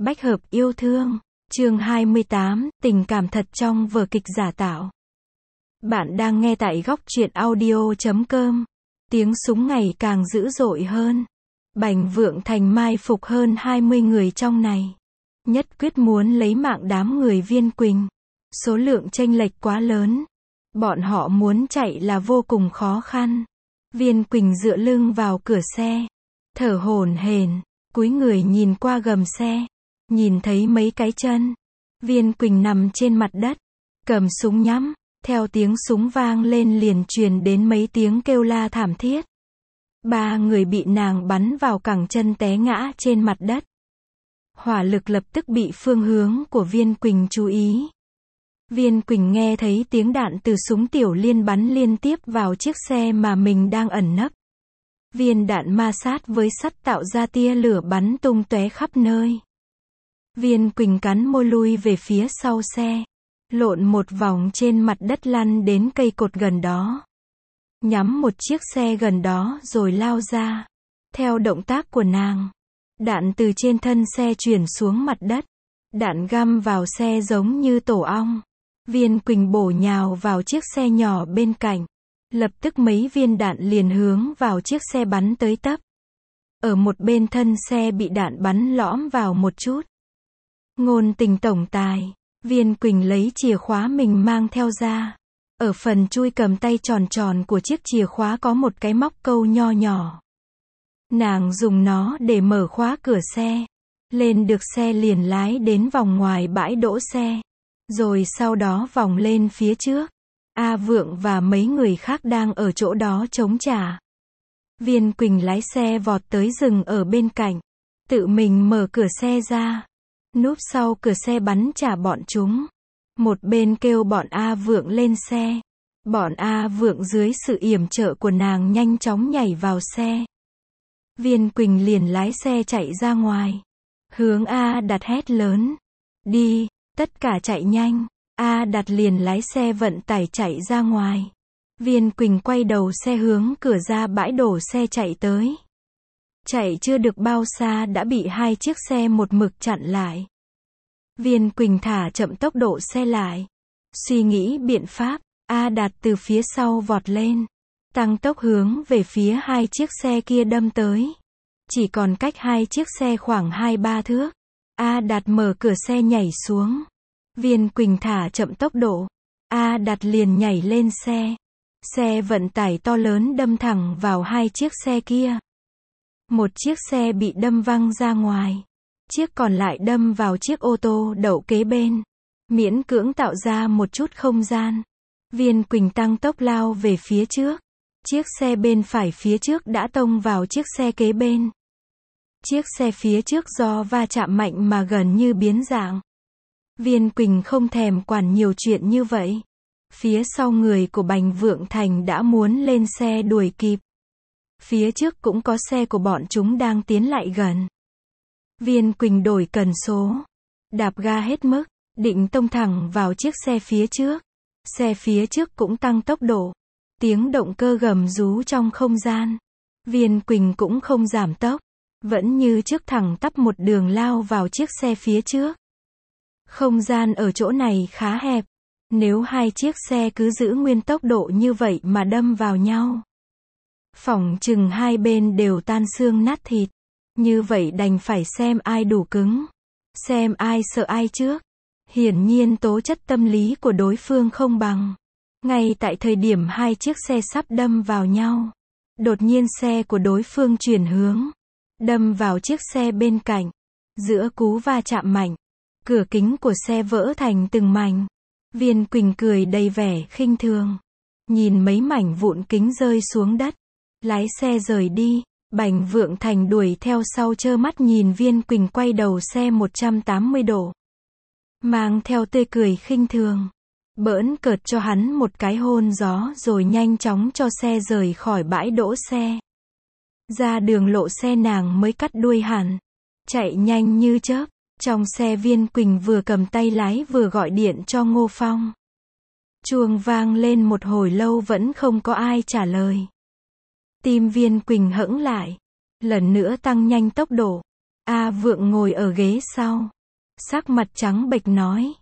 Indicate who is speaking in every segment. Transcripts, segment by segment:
Speaker 1: Bách hợp yêu thương. Chương 28, tình cảm thật trong vở kịch giả tạo. Bạn đang nghe tại góc truyện audio.com. Tiếng súng ngày càng dữ dội hơn. Bành Vượng Thành mai phục hơn 20 người trong này. Nhất quyết muốn lấy mạng đám người Viên Quỳnh. Số lượng chênh lệch quá lớn. Bọn họ muốn chạy là vô cùng khó khăn. Viên Quỳnh dựa lưng vào cửa xe. Thở hổn hển, cúi người nhìn qua gầm xe. Nhìn thấy mấy cái chân. Viên Quỳnh nằm trên mặt đất. Cầm súng nhắm. Theo tiếng súng vang lên liền truyền đến mấy tiếng kêu la thảm thiết. 3 người bị nàng bắn vào cẳng chân té ngã trên mặt đất. Hỏa lực lập tức bị phương hướng của Viên Quỳnh chú ý. Viên Quỳnh nghe thấy tiếng đạn từ súng tiểu liên bắn liên tiếp vào chiếc xe mà mình đang ẩn nấp. Viên đạn ma sát với sắt tạo ra tia lửa bắn tung tóe khắp nơi. Viên Quỳnh cắn môi lui về phía sau xe. Lộn một vòng trên mặt đất lăn đến cây cột gần đó. Nhắm một chiếc xe gần đó rồi lao ra. Theo động tác của nàng, đạn từ trên thân xe chuyển xuống mặt đất. Đạn găm vào xe giống như tổ ong. Viên Quỳnh bổ nhào vào chiếc xe nhỏ bên cạnh. Lập tức mấy viên đạn liền hướng vào chiếc xe bắn tới tấp. Ở một bên thân xe bị đạn bắn lõm vào một chút. Ngôn tình tổng tài. Viên Quỳnh lấy chìa khóa mình mang theo ra. Ở phần chui cầm tay tròn tròn của chiếc chìa khóa có một cái móc câu nho nhỏ. Nàng dùng nó để mở khóa cửa xe. Lên được xe liền lái đến vòng ngoài bãi đỗ xe. Rồi sau đó vòng lên phía trước. A Vượng và mấy người khác đang ở chỗ đó chống trả. Viên Quỳnh lái xe vọt tới dừng ở bên cạnh. Tự mình mở cửa xe ra. Núp sau cửa xe bắn trả bọn chúng. Một bên kêu bọn A Vượng lên xe. Bọn A Vượng dưới sự yểm trợ của nàng nhanh chóng nhảy vào xe. Viên Quỳnh liền lái xe chạy ra ngoài. Hướng A Đạt hét lớn. Đi, tất cả chạy nhanh. A Đạt liền lái xe vận tải chạy ra ngoài. Viên Quỳnh quay đầu xe hướng cửa ra bãi đổ xe chạy tới. Chạy chưa được bao xa đã bị 2 chiếc xe một mực chặn lại. Viên Quỳnh thả chậm tốc độ xe lại. Suy nghĩ biện pháp, A Đạt từ phía sau vọt lên. Tăng tốc hướng về phía 2 chiếc xe kia đâm tới. Chỉ còn cách 2 chiếc xe khoảng 2-3 thước. A Đạt mở cửa xe nhảy xuống. Viên Quỳnh thả chậm tốc độ. A Đạt liền nhảy lên xe. Xe vận tải to lớn đâm thẳng vào 2 chiếc xe kia. Một chiếc xe bị đâm văng ra ngoài. Chiếc còn lại đâm vào chiếc ô tô đậu kế bên. Miễn cưỡng tạo ra một chút không gian. Viên Quỳnh tăng tốc lao về phía trước. Chiếc xe bên phải phía trước đã tông vào chiếc xe kế bên. Chiếc xe phía trước do va chạm mạnh mà gần như biến dạng. Viên Quỳnh không thèm quản nhiều chuyện như vậy. Phía sau người của Bành Vượng Thành đã muốn lên xe đuổi kịp. Phía trước cũng có xe của bọn chúng đang tiến lại gần. Viên Quỳnh đổi cần số. Đạp ga hết mức, định tông thẳng vào chiếc xe phía trước. Xe phía trước cũng tăng tốc độ. Tiếng động cơ gầm rú trong không gian. Viên Quỳnh cũng không giảm tốc. Vẫn như trước thẳng tắp một đường lao vào chiếc xe phía trước. Không gian ở chỗ này khá hẹp. Nếu 2 chiếc xe cứ giữ nguyên tốc độ như vậy mà đâm vào nhau. Phỏng chừng hai bên đều tan xương nát thịt. Như vậy đành phải xem ai đủ cứng. Xem ai sợ ai trước. Hiển nhiên tố chất tâm lý của đối phương không bằng. Ngay tại thời điểm 2 chiếc xe sắp đâm vào nhau. Đột nhiên xe của đối phương chuyển hướng. Đâm vào chiếc xe bên cạnh. Giữa cú va chạm mạnh. Cửa kính của xe vỡ thành từng mảnh. Viên Quỳnh cười đầy vẻ khinh thường. Nhìn mấy mảnh vụn kính rơi xuống đất. Lái xe rời đi. Bành Vượng Thành đuổi theo sau trơ mắt nhìn Viên Quỳnh quay đầu xe 180 độ. Mang theo tươi cười khinh thường. Bỡn cợt cho hắn một cái hôn gió rồi nhanh chóng cho xe rời khỏi bãi đỗ xe. Ra đường lộ xe nàng mới cắt đuôi hẳn. Chạy nhanh như chớp. Trong xe Viên Quỳnh vừa cầm tay lái vừa gọi điện cho Ngô Phong. Chuông vang lên một hồi lâu vẫn không có ai trả lời. Tim Viên Quỳnh hững lại. Lần nữa tăng nhanh tốc độ. A Vượng ngồi ở ghế sau. Sắc mặt trắng bệch nói.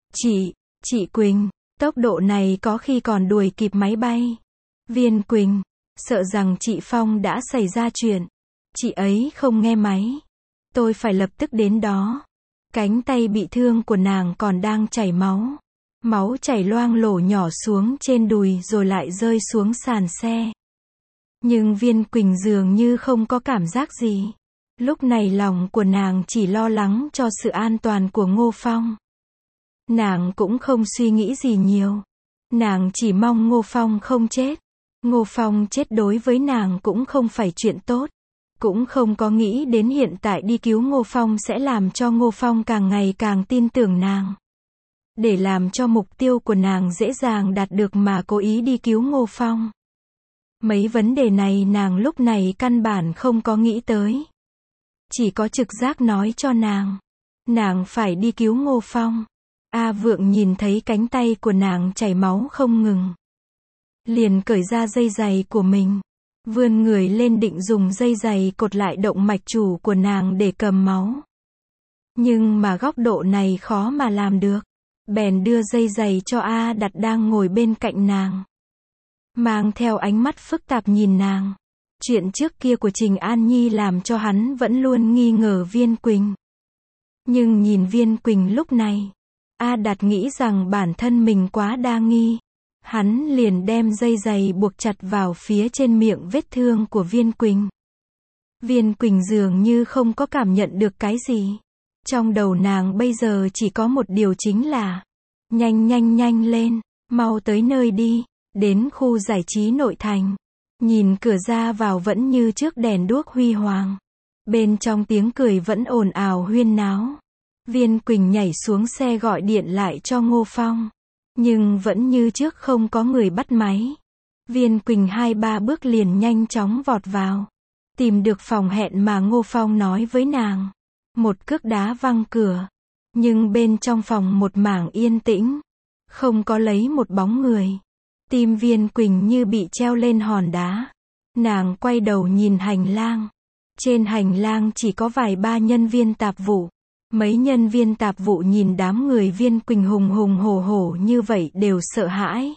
Speaker 1: Chị Quỳnh, tốc độ này có khi còn đuổi kịp máy bay. Viên Quỳnh, sợ rằng chị Phong đã xảy ra chuyện. Chị ấy không nghe máy. Tôi phải lập tức đến đó. Cánh tay bị thương của nàng còn đang chảy máu. Máu chảy loang lổ nhỏ xuống trên đùi rồi lại rơi xuống sàn xe. Nhưng Viên Quỳnh dường như không có cảm giác gì. Lúc này lòng của nàng chỉ lo lắng cho sự an toàn của Ngô Phong. Nàng cũng không suy nghĩ gì nhiều. Nàng chỉ mong Ngô Phong không chết. Ngô Phong chết đối với nàng cũng không phải chuyện tốt. Cũng không có nghĩ đến hiện tại đi cứu Ngô Phong sẽ làm cho Ngô Phong càng ngày càng tin tưởng nàng. Để làm cho mục tiêu của nàng dễ dàng đạt được mà cố ý đi cứu Ngô Phong. Mấy vấn đề này nàng lúc này căn bản không có nghĩ tới. Chỉ có trực giác nói cho nàng phải đi cứu Ngô Phong. A Vượng nhìn thấy cánh tay của nàng chảy máu không ngừng. Liền cởi ra dây giày của mình. Vươn người lên định dùng dây giày cột lại động mạch chủ của nàng để cầm máu. Nhưng mà góc độ này khó mà làm được. Bèn đưa dây giày cho A Đạt đang ngồi bên cạnh nàng. Mang theo ánh mắt phức tạp nhìn nàng. Chuyện trước kia của Trình An Nhi làm cho hắn vẫn luôn nghi ngờ Viên Quỳnh. Nhưng nhìn Viên Quỳnh lúc này, A Đạt nghĩ rằng bản thân mình quá đa nghi. Hắn liền đem dây giày buộc chặt vào phía trên miệng vết thương của Viên Quỳnh. Viên Quỳnh dường như không có cảm nhận được cái gì. Trong đầu nàng bây giờ chỉ có một điều chính là nhanh lên, mau tới nơi đi, đến khu giải trí nội thành. Nhìn cửa ra vào vẫn như trước đèn đuốc huy hoàng. Bên trong tiếng cười vẫn ồn ào huyên náo. Viên Quỳnh nhảy xuống xe gọi điện lại cho Ngô Phong. Nhưng vẫn như trước không có người bắt máy. Viên Quỳnh 2-3 bước liền nhanh chóng vọt vào. Tìm được phòng hẹn mà Ngô Phong nói với nàng. Một cước đá văng cửa. Nhưng bên trong phòng một mảng yên tĩnh. Không có lấy một bóng người. Tim Viên Quỳnh như bị treo lên hòn đá. Nàng quay đầu nhìn hành lang. Trên hành lang chỉ có vài ba nhân viên tạp vụ. Mấy nhân viên tạp vụ nhìn đám người Viên Quỳnh hùng hùng hổ hổ như vậy đều sợ hãi.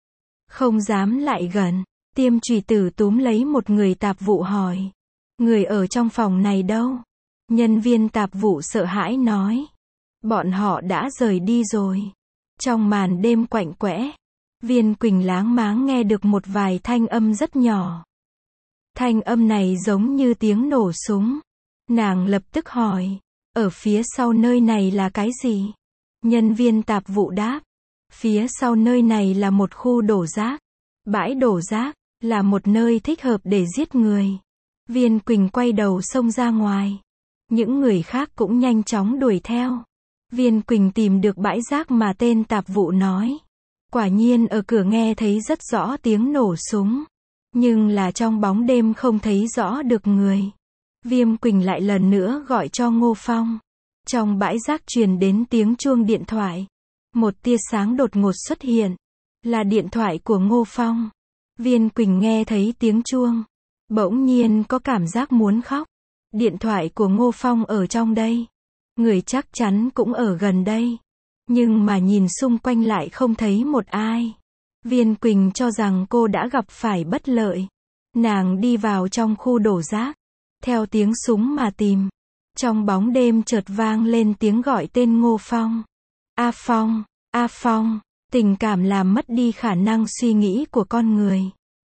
Speaker 1: Không dám lại gần. Tiêm chùy tử túm lấy một người tạp vụ hỏi. Người ở trong phòng này đâu? Nhân viên tạp vụ sợ hãi nói. Bọn họ đã rời đi rồi. Trong màn đêm quạnh quẽ, Viên Quỳnh láng máng nghe được một vài thanh âm rất nhỏ. Thanh âm này giống như tiếng nổ súng. Nàng lập tức hỏi. Ở phía sau nơi này là cái gì? Nhân viên tạp vụ đáp. Phía sau nơi này là một khu đổ rác. Bãi đổ rác là một nơi thích hợp để giết người. Viên Quỳnh quay đầu xông ra ngoài. Những người khác cũng nhanh chóng đuổi theo. Viên Quỳnh tìm được bãi rác mà tên tạp vụ nói. Quả nhiên ở cửa nghe thấy rất rõ tiếng nổ súng. Nhưng là trong bóng đêm không thấy rõ được người. Viên Quỳnh lại lần nữa gọi cho Ngô Phong. Trong bãi rác truyền đến tiếng chuông điện thoại. Một tia sáng đột ngột xuất hiện. Là điện thoại của Ngô Phong. Viên Quỳnh nghe thấy tiếng chuông. Bỗng nhiên có cảm giác muốn khóc. Điện thoại của Ngô Phong ở trong đây. Người chắc chắn cũng ở gần đây. Nhưng mà nhìn xung quanh lại không thấy một ai. Viên Quỳnh cho rằng cô đã gặp phải bất lợi. Nàng đi vào trong khu đổ rác. Theo tiếng súng mà tìm. Trong bóng đêm chợt vang lên tiếng gọi tên Ngô Phong. A Phong, A Phong. Tình cảm làm mất đi khả năng suy nghĩ của con người.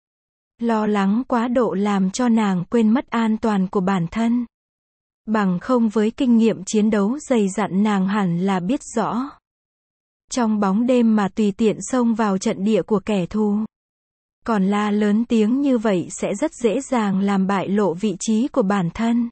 Speaker 1: Lo lắng quá độ làm cho nàng quên mất an toàn của bản thân. Bằng không với kinh nghiệm chiến đấu dày dặn nàng hẳn là biết rõ. Trong bóng đêm mà tùy tiện xông vào trận địa của kẻ thù. Còn la lớn tiếng như vậy sẽ rất dễ dàng làm bại lộ vị trí của bản thân.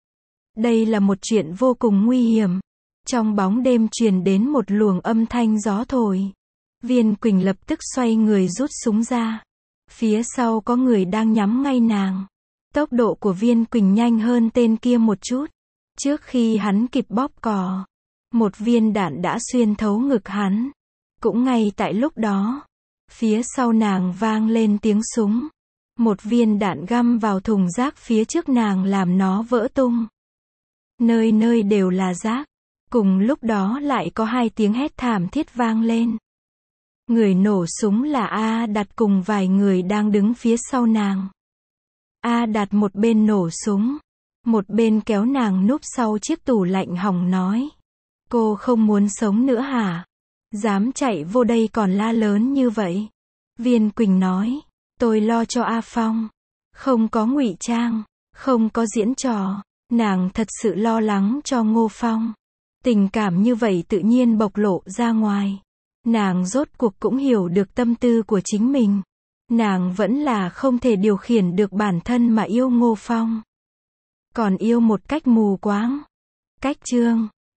Speaker 1: Đây là một chuyện vô cùng nguy hiểm. Trong bóng đêm truyền đến một luồng âm thanh gió thổi. Viên Quỳnh lập tức xoay người rút súng ra. Phía sau có người đang nhắm ngay nàng. Tốc độ của Viên Quỳnh nhanh hơn tên kia một chút. Trước khi hắn kịp bóp cò, một viên đạn đã xuyên thấu ngực hắn. Cũng ngay tại lúc đó, phía sau nàng vang lên tiếng súng. Một viên đạn găm vào thùng rác phía trước nàng làm nó vỡ tung. Nơi nơi đều là rác. Cùng lúc đó lại có hai tiếng hét thảm thiết vang lên. Người nổ súng là A Đạt cùng vài người đang đứng phía sau nàng. A Đạt một bên nổ súng, một bên kéo nàng núp sau chiếc tủ lạnh hỏng nói. Cô không muốn sống nữa hả? Dám chạy vô đây còn la lớn như vậy. Viên Quỳnh nói. Tôi lo cho A Phong. Không có ngụy trang, không có diễn trò. Nàng thật sự lo lắng cho Ngô Phong. Tình cảm như vậy tự nhiên bộc lộ ra ngoài. Nàng rốt cuộc cũng hiểu được tâm tư của chính mình. Nàng vẫn là không thể điều khiển được bản thân mà yêu Ngô Phong. Còn yêu một cách mù quáng. Cách chương